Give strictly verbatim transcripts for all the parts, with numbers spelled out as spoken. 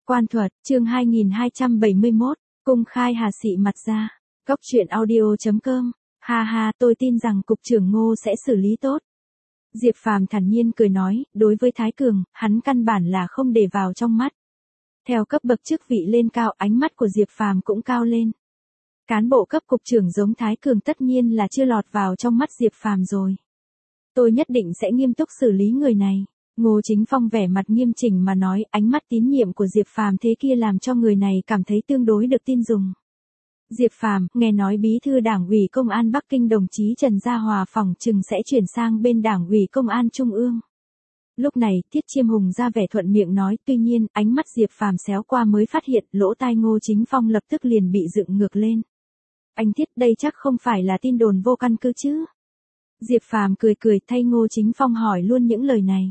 Quan thuật, chương hai nghìn hai trăm bảy mươi mốt, công khai hà xị mặt ra. Góc truyện audio chấm com. Ha ha, tôi tin rằng cục trưởng Ngô sẽ xử lý tốt. Diệp Phàm thản nhiên cười nói, đối với Thái Cường, hắn căn bản là không để vào trong mắt. Theo cấp bậc chức vị lên cao, ánh mắt của Diệp Phàm cũng cao lên. Cán bộ cấp cục trưởng giống Thái Cường tất nhiên là chưa lọt vào trong mắt Diệp Phàm rồi. Tôi nhất định sẽ nghiêm túc xử lý người này. Ngô Chính Phong vẻ mặt nghiêm chỉnh mà nói, ánh mắt tín nhiệm của Diệp Phàm thế kia làm cho người này cảm thấy tương đối được tin dùng. Diệp Phàm, nghe nói bí thư Đảng ủy Công an Bắc Kinh đồng chí Trần Gia Hòa phỏng chừng sẽ chuyển sang bên Đảng ủy Công an Trung ương. Lúc này, Tiết Chiêm Hùng ra vẻ thuận miệng nói, tuy nhiên, ánh mắt Diệp Phàm xéo qua mới phát hiện, lỗ tai Ngô Chính Phong lập tức liền bị dựng ngược lên. Anh Tiết, đây chắc không phải là tin đồn vô căn cứ chứ? Diệp Phàm cười cười thay Ngô Chính Phong hỏi luôn những lời này.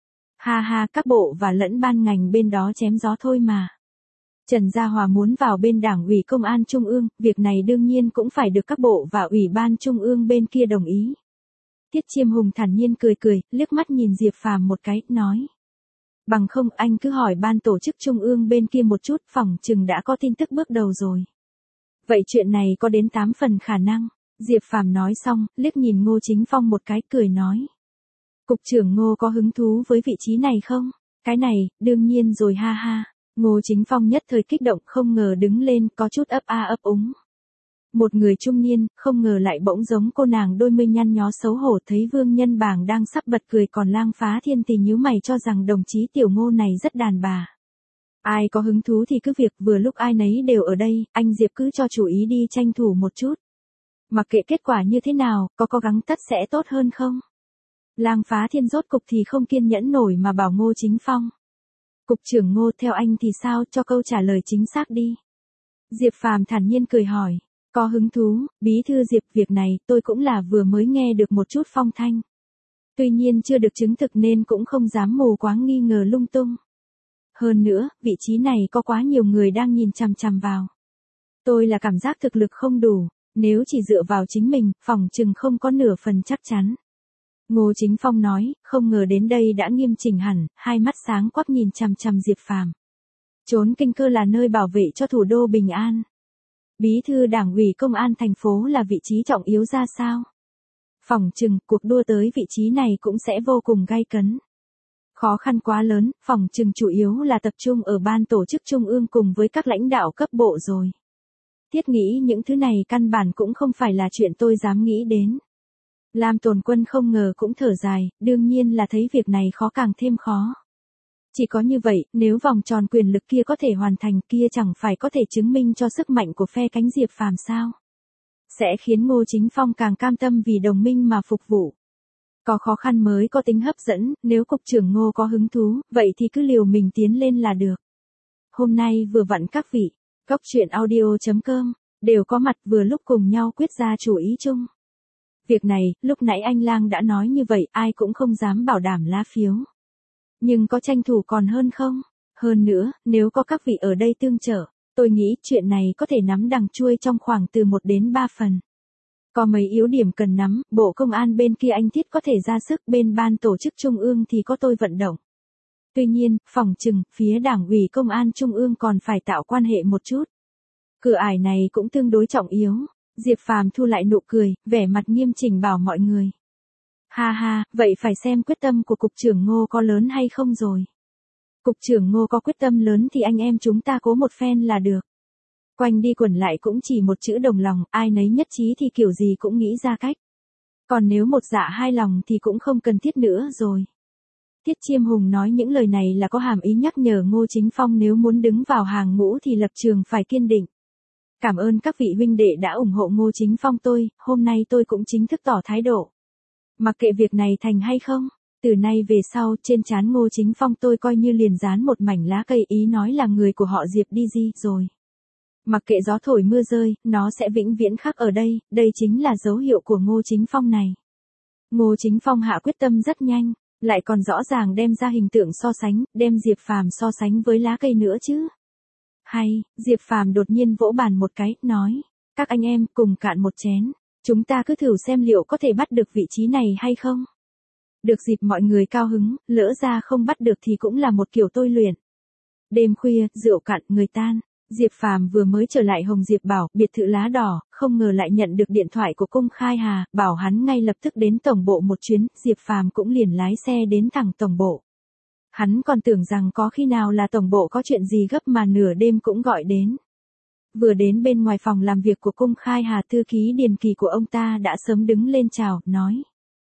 Ha ha, các bộ và lẫn ban ngành bên đó chém gió thôi mà. Trần Gia Hòa muốn vào bên Đảng ủy Công an Trung ương, việc này đương nhiên cũng phải được các bộ và ủy ban Trung ương bên kia đồng ý. Tiết Chiêm Hùng thản nhiên cười cười, liếc mắt nhìn Diệp Phàm một cái, nói. Bằng không anh cứ hỏi ban tổ chức Trung ương bên kia một chút, phỏng chừng đã có tin tức bước đầu rồi. Vậy chuyện này có đến tám phần khả năng. Diệp Phàm nói xong, liếc nhìn Ngô Chính Phong một cái, cười nói. Cục trưởng Ngô có hứng thú với vị trí này không? Cái này, đương nhiên rồi ha ha. Ngô Chính Phong nhất thời kích động, không ngờ đứng lên, có chút ấp a ấp úng. Một người trung niên, không ngờ lại bỗng giống cô nàng đôi mươi nhăn nhó xấu hổ, thấy Vương Nhân Bàng đang sắp bật cười còn Lang Phá Thiên thì nhíu mày cho rằng đồng chí tiểu Ngô này rất đàn bà. Ai có hứng thú thì cứ việc, vừa lúc ai nấy đều ở đây, anh Diệp cứ cho chủ ý đi tranh thủ một chút. Mặc kệ kết quả như thế nào, có cố gắng tất sẽ tốt hơn không? Lang Phá Thiên rốt cục thì không kiên nhẫn nổi mà bảo Ngô Chính Phong. Cục trưởng Ngô, theo anh thì sao, cho câu trả lời chính xác đi. Diệp Phàm thản nhiên cười hỏi, có hứng thú, bí thư Diệp, việc này tôi cũng là vừa mới nghe được một chút phong thanh. Tuy nhiên chưa được chứng thực nên cũng không dám mù quáng nghi ngờ lung tung. Hơn nữa, vị trí này có quá nhiều người đang nhìn chằm chằm vào. Tôi là cảm giác thực lực không đủ, nếu chỉ dựa vào chính mình, phỏng chừng không có nửa phần chắc chắn. Ngô Chính Phong nói, không ngờ đến đây đã nghiêm chỉnh hẳn, hai mắt sáng quắc nhìn chằm chằm Diệp Phàm. Trốn kinh cơ là nơi bảo vệ cho thủ đô bình an. Bí thư Đảng ủy Công an thành phố là vị trí trọng yếu ra sao? Phỏng chừng, cuộc đua tới vị trí này cũng sẽ vô cùng gay cấn. Khó khăn quá lớn, phỏng chừng chủ yếu là tập trung ở ban tổ chức trung ương cùng với các lãnh đạo cấp bộ rồi. Thiết nghĩ những thứ này căn bản cũng không phải là chuyện tôi dám nghĩ đến. Lam Tồn Quân không ngờ cũng thở dài, đương nhiên là thấy việc này khó càng thêm khó. Chỉ có như vậy, nếu vòng tròn quyền lực kia có thể hoàn thành, kia chẳng phải có thể chứng minh cho sức mạnh của phe cánh Diệp Phàm sao? Sẽ khiến Ngô Chính Phong càng cam tâm vì đồng minh mà phục vụ. Có khó khăn mới có tính hấp dẫn, nếu cục trưởng Ngô có hứng thú, vậy thì cứ liều mình tiến lên là được. Hôm nay vừa vặn các vị, góc truyện audio chấm com, đều có mặt vừa lúc cùng nhau quyết ra chủ ý chung. Việc này, lúc nãy anh Lang đã nói như vậy, ai cũng không dám bảo đảm lá phiếu. Nhưng có tranh thủ còn hơn không? Hơn nữa, nếu có các vị ở đây tương trợ, tôi nghĩ chuyện này có thể nắm đằng chuôi trong khoảng từ một đến ba phần. Có mấy yếu điểm cần nắm, Bộ Công an bên kia anh Thiết có thể ra sức, bên ban tổ chức Trung ương thì có tôi vận động. Tuy nhiên, phỏng chừng, phía Đảng ủy Công an Trung ương còn phải tạo quan hệ một chút. Cửa ải này cũng tương đối trọng yếu. Diệp Phàm thu lại nụ cười, vẻ mặt nghiêm chỉnh bảo mọi người. Ha ha, vậy phải xem quyết tâm của cục trưởng Ngô có lớn hay không rồi. Cục trưởng Ngô có quyết tâm lớn thì anh em chúng ta cố một phen là được. Quanh đi quẩn lại cũng chỉ một chữ đồng lòng, ai nấy nhất trí thì kiểu gì cũng nghĩ ra cách. Còn nếu một dạ hai lòng thì cũng không cần thiết nữa rồi. Tiết Chiêm Hùng nói những lời này là có hàm ý nhắc nhở Ngô Chính Phong nếu muốn đứng vào hàng ngũ thì lập trường phải kiên định. Cảm ơn các vị huynh đệ đã ủng hộ Ngô Chính Phong tôi, hôm nay tôi cũng chính thức tỏ thái độ. Mặc kệ việc này thành hay không, từ nay về sau trên trán Ngô Chính Phong tôi coi như liền dán một mảnh lá cây, ý nói là người của họ Diệp đi di rồi. Mặc kệ gió thổi mưa rơi, nó sẽ vĩnh viễn khắc ở đây, đây chính là dấu hiệu của Ngô Chính Phong này. Ngô Chính Phong hạ quyết tâm rất nhanh, lại còn rõ ràng đem ra hình tượng so sánh, đem Diệp Phàm so sánh với lá cây nữa chứ. Hay, Diệp Phàm đột nhiên vỗ bàn một cái, nói, các anh em cùng cạn một chén, chúng ta cứ thử xem liệu có thể bắt được vị trí này hay không. Được dịp mọi người cao hứng, lỡ ra không bắt được thì cũng là một kiểu tôi luyện. Đêm khuya, rượu cạn, người tan. Diệp Phàm vừa mới trở lại Hồng Diệp Bảo, biệt thự lá đỏ, không ngờ lại nhận được điện thoại của Cung Khai Hà, bảo hắn ngay lập tức đến tổng bộ một chuyến, Diệp Phàm cũng liền lái xe đến thẳng tổng bộ. Hắn còn tưởng rằng có khi nào là tổng bộ có chuyện gì gấp mà nửa đêm cũng gọi đến. Vừa đến bên ngoài phòng làm việc của Cung Khai Hà, thư ký Điền Kỳ của ông ta đã sớm đứng lên chào, nói.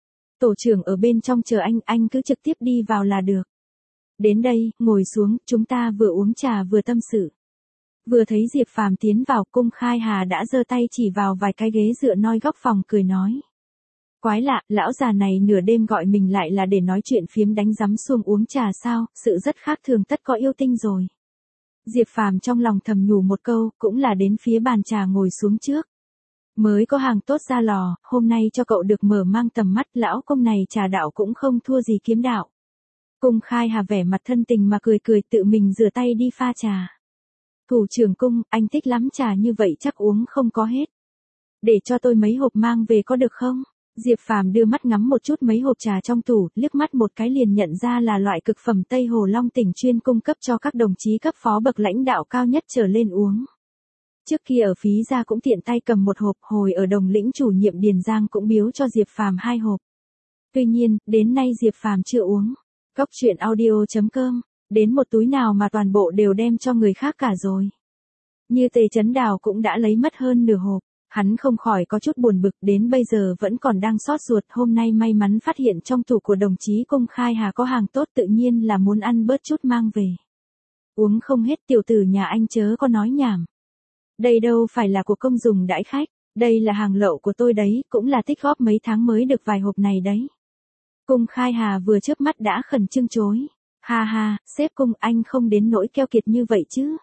Tổ trưởng ở bên trong chờ anh, anh cứ trực tiếp đi vào là được. Đến đây, ngồi xuống, chúng ta vừa uống trà vừa tâm sự. Vừa thấy Diệp Phàm tiến vào, Cung Khai Hà đã giơ tay chỉ vào vài cái ghế dựa noi góc phòng cười nói. Quái lạ, lão già này nửa đêm gọi mình lại là để nói chuyện phiếm đánh rắm xuông uống trà sao, sự rất khác thường tất có yêu tinh rồi. Diệp Phàm trong lòng thầm nhủ một câu, cũng là đến phía bàn trà ngồi xuống trước. Mới có hàng tốt ra lò, hôm nay cho cậu được mở mang tầm mắt, lão công này trà đạo cũng không thua gì kiếm đạo. Cung Khai Hà vẻ mặt thân tình mà cười cười tự mình rửa tay đi pha trà. Thủ trưởng Cung, anh thích lắm trà như vậy chắc uống không có hết. Để cho tôi mấy hộp mang về có được không? Diệp Phàm đưa mắt ngắm một chút mấy hộp trà trong tủ, liếc mắt một cái liền nhận ra là loại cực phẩm Tây Hồ Long tỉnh chuyên cung cấp cho các đồng chí cấp phó bậc lãnh đạo cao nhất trở lên uống. Trước kia ở Phí Gia cũng tiện tay cầm một hộp, hồi ở Đồng Lĩnh chủ nhiệm Điền Giang cũng biếu cho Diệp Phàm hai hộp. Tuy nhiên, đến nay Diệp Phàm chưa uống. Cóc truyện audio chấm com, đến một túi nào mà toàn bộ đều đem cho người khác cả rồi. Như Tề Chấn Đào cũng đã lấy mất hơn nửa hộp. Hắn không khỏi có chút buồn bực, đến bây giờ vẫn còn đang xót ruột, hôm nay may mắn phát hiện trong tủ của đồng chí Cung Khai Hà có hàng tốt, tự nhiên là muốn ăn bớt chút mang về. Uống không hết, tiểu tử nhà anh chớ có nói nhảm. Đây đâu phải là của công dùng đãi khách, đây là hàng lậu của tôi đấy, cũng là tích góp mấy tháng mới được vài hộp này đấy. Cung Khai Hà vừa chớp mắt đã khẩn trương chối. Ha ha, sếp Cung, anh không đến nỗi keo kiệt như vậy chứ.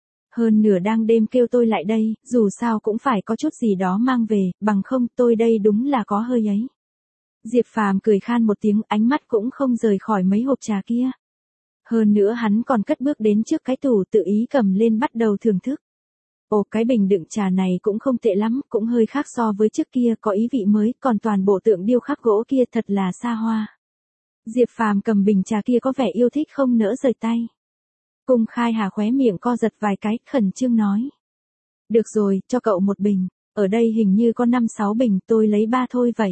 Hơn nửa đang đêm kêu tôi lại đây, dù sao cũng phải có chút gì đó mang về, bằng không tôi đây đúng là có hơi ấy. Diệp Phàm cười khan một tiếng, ánh mắt cũng không rời khỏi mấy hộp trà kia. Hơn nữa hắn còn cất bước đến trước cái tủ tự ý cầm lên bắt đầu thưởng thức. Ồ, cái bình đựng trà này cũng không tệ lắm, cũng hơi khác so với trước kia, có ý vị mới, còn toàn bộ tượng điêu khắc gỗ kia thật là xa hoa. Diệp Phàm cầm bình trà kia có vẻ yêu thích không nỡ rời tay. Cung Khai Hà khóe miệng co giật vài cái, khẩn trương nói. Được rồi, cho cậu một bình, ở đây hình như có năm sáu bình, tôi lấy ba thôi vậy.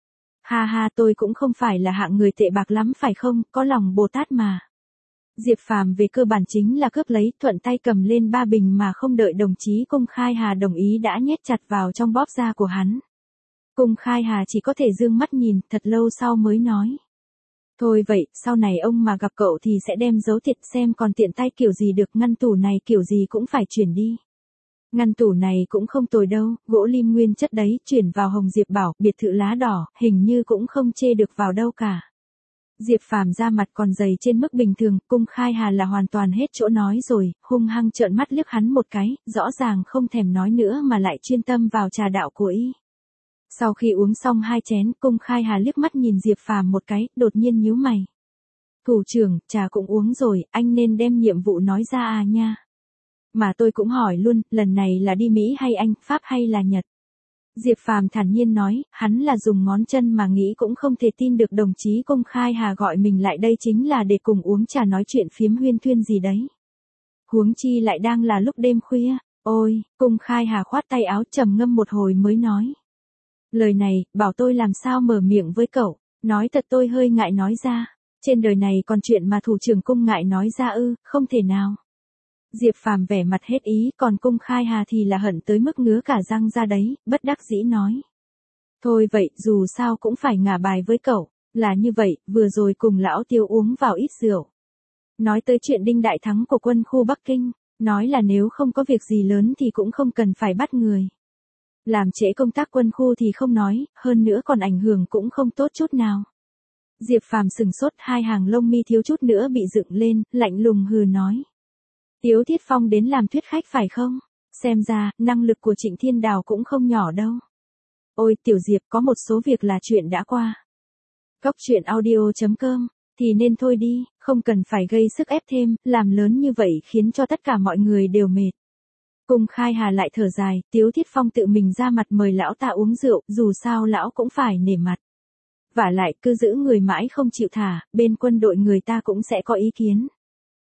Ha ha, tôi cũng không phải là hạng người tệ bạc lắm phải không, có lòng Bồ Tát mà. Diệp Phàm về cơ bản chính là cướp lấy, thuận tay cầm lên ba bình mà không đợi đồng chí Cung Khai Hà đồng ý đã nhét chặt vào trong bóp da của hắn. Cung Khai Hà chỉ có thể dương mắt nhìn, thật lâu sau mới nói. Thôi vậy, sau này ông mà gặp cậu thì sẽ đem dấu thiệt xem còn tiện tay kiểu gì được, ngăn tủ này kiểu gì cũng phải chuyển đi. Ngăn tủ này cũng không tồi đâu, gỗ lim nguyên chất đấy, chuyển vào Hồng Diệp Bảo, biệt thự lá đỏ, hình như cũng không chê được vào đâu cả. Diệp Phàm ra mặt còn dày trên mức bình thường, Cung Khai Hà là hoàn toàn hết chỗ nói rồi, hung hăng trợn mắt liếc hắn một cái, rõ ràng không thèm nói nữa mà lại chuyên tâm vào trà đạo của y. Sau khi uống xong hai chén, Cung Khai Hà liếc mắt nhìn Diệp Phàm một cái, đột nhiên nhíu mày. Thủ trưởng, trà cũng uống rồi, anh nên đem nhiệm vụ nói ra à nha. Mà tôi cũng hỏi luôn, lần này là đi Mỹ hay Anh, Pháp hay là Nhật? Diệp Phàm thản nhiên nói, hắn là dùng ngón chân mà nghĩ cũng không thể tin được đồng chí Cung Khai Hà gọi mình lại đây chính là để cùng uống trà nói chuyện phiếm huyên thuyên gì đấy. Huống chi lại đang là lúc đêm khuya, ôi, Cung Khai Hà khoát tay áo trầm ngâm một hồi mới nói. Lời này, bảo tôi làm sao mở miệng với cậu, nói thật tôi hơi ngại nói ra, trên đời này còn chuyện mà thủ trưởng Cung ngại nói ra ư, không thể nào. Diệp Phàm vẻ mặt hết ý, còn Cung Khai Hà thì là hận tới mức ngứa cả răng ra đấy, bất đắc dĩ nói. Thôi vậy, dù sao cũng phải ngả bài với cậu, là như vậy, vừa rồi cùng lão Tiêu uống vào ít rượu. Nói tới chuyện Đinh Đại Thắng của quân khu Bắc Kinh, nói là nếu không có việc gì lớn thì cũng không cần phải bắt người. Làm trễ công tác quân khu thì không nói, hơn nữa còn ảnh hưởng cũng không tốt chút nào. Diệp Phàm sừng sốt, hai hàng lông mi thiếu chút nữa bị dựng lên, lạnh lùng hừ nói. Tiếu Thiết Phong đến làm thuyết khách phải không? Xem ra, năng lực của Trịnh Thiên Đào cũng không nhỏ đâu. Ôi, Tiểu Diệp, có một số việc là chuyện đã qua. Cóc truyện audio chấm com, thì nên thôi đi, không cần phải gây sức ép thêm, làm lớn như vậy khiến cho tất cả mọi người đều mệt. Cung Khai Hà lại thở dài, Tiếu Thiết Phong tự mình ra mặt mời lão ta uống rượu, dù sao lão cũng phải nể mặt. Vả lại cứ giữ người mãi không chịu thả, bên quân đội người ta cũng sẽ có ý kiến.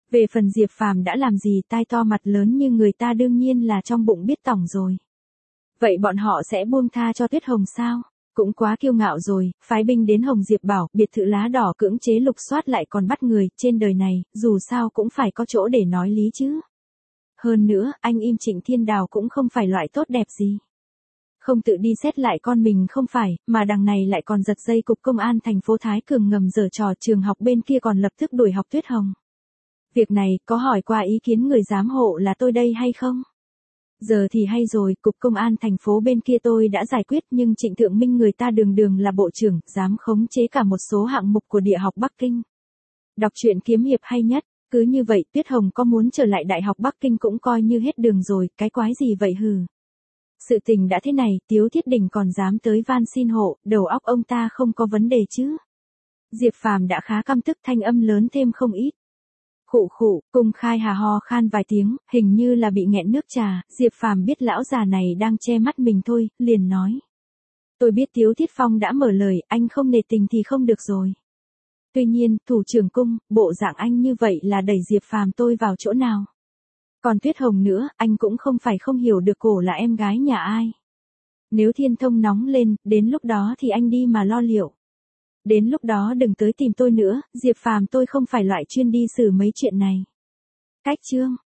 Về phần Diệp Phàm đã làm gì tai to mặt lớn như người ta đương nhiên là trong bụng biết tỏng rồi. Vậy bọn họ sẽ buông tha cho Tuyết Hồng sao? Cũng quá kiêu ngạo rồi, phái binh đến Hồng Diệp bảo, biệt thự lá đỏ cưỡng chế lục soát lại còn bắt người, trên đời này, dù sao cũng phải có chỗ để nói lý chứ. Hơn nữa, anh im Trịnh Thiên Đào cũng không phải loại tốt đẹp gì. Không tự đi xét lại con mình không phải, mà đằng này lại còn giật dây cục công an thành phố Thái Cường ngầm giở trò, trường học bên kia còn lập tức đuổi học Tuyết Hồng. Việc này, có hỏi qua ý kiến người giám hộ là tôi đây hay không? Giờ thì hay rồi, cục công an thành phố bên kia tôi đã giải quyết, nhưng Trịnh Thượng Minh người ta đường đường là bộ trưởng, dám khống chế cả một số hạng mục của Địa học Bắc Kinh. Đọc truyện kiếm hiệp hay nhất, cứ như vậy Tuyết Hồng có muốn trở lại Đại học Bắc Kinh cũng coi như hết đường rồi, cái quái gì vậy hừ. Sự tình đã thế này, Tiếu Thiết Đình còn dám tới van xin hộ, đầu óc ông ta không có vấn đề chứ. Diệp Phàm đã khá căm tức, thanh âm lớn thêm không ít. Khụ khụ, Cung Khai Hà ho khan vài tiếng, hình như là bị nghẹn nước trà, Diệp Phàm biết lão già này đang che mắt mình thôi, liền nói. Tôi biết Tiếu Thiết Phong đã mở lời, anh không nể tình thì không được rồi. Tuy nhiên, thủ trưởng cung, bộ dạng anh như vậy là đẩy Diệp Phàm tôi vào chỗ nào? Còn Tuyết Hồng nữa, anh cũng không phải không hiểu được cổ là em gái nhà ai. Nếu Thiên Thông nóng lên, đến lúc đó thì anh đi mà lo liệu. Đến lúc đó đừng tới tìm tôi nữa, Diệp Phàm tôi không phải loại chuyên đi xử mấy chuyện này. Cách chương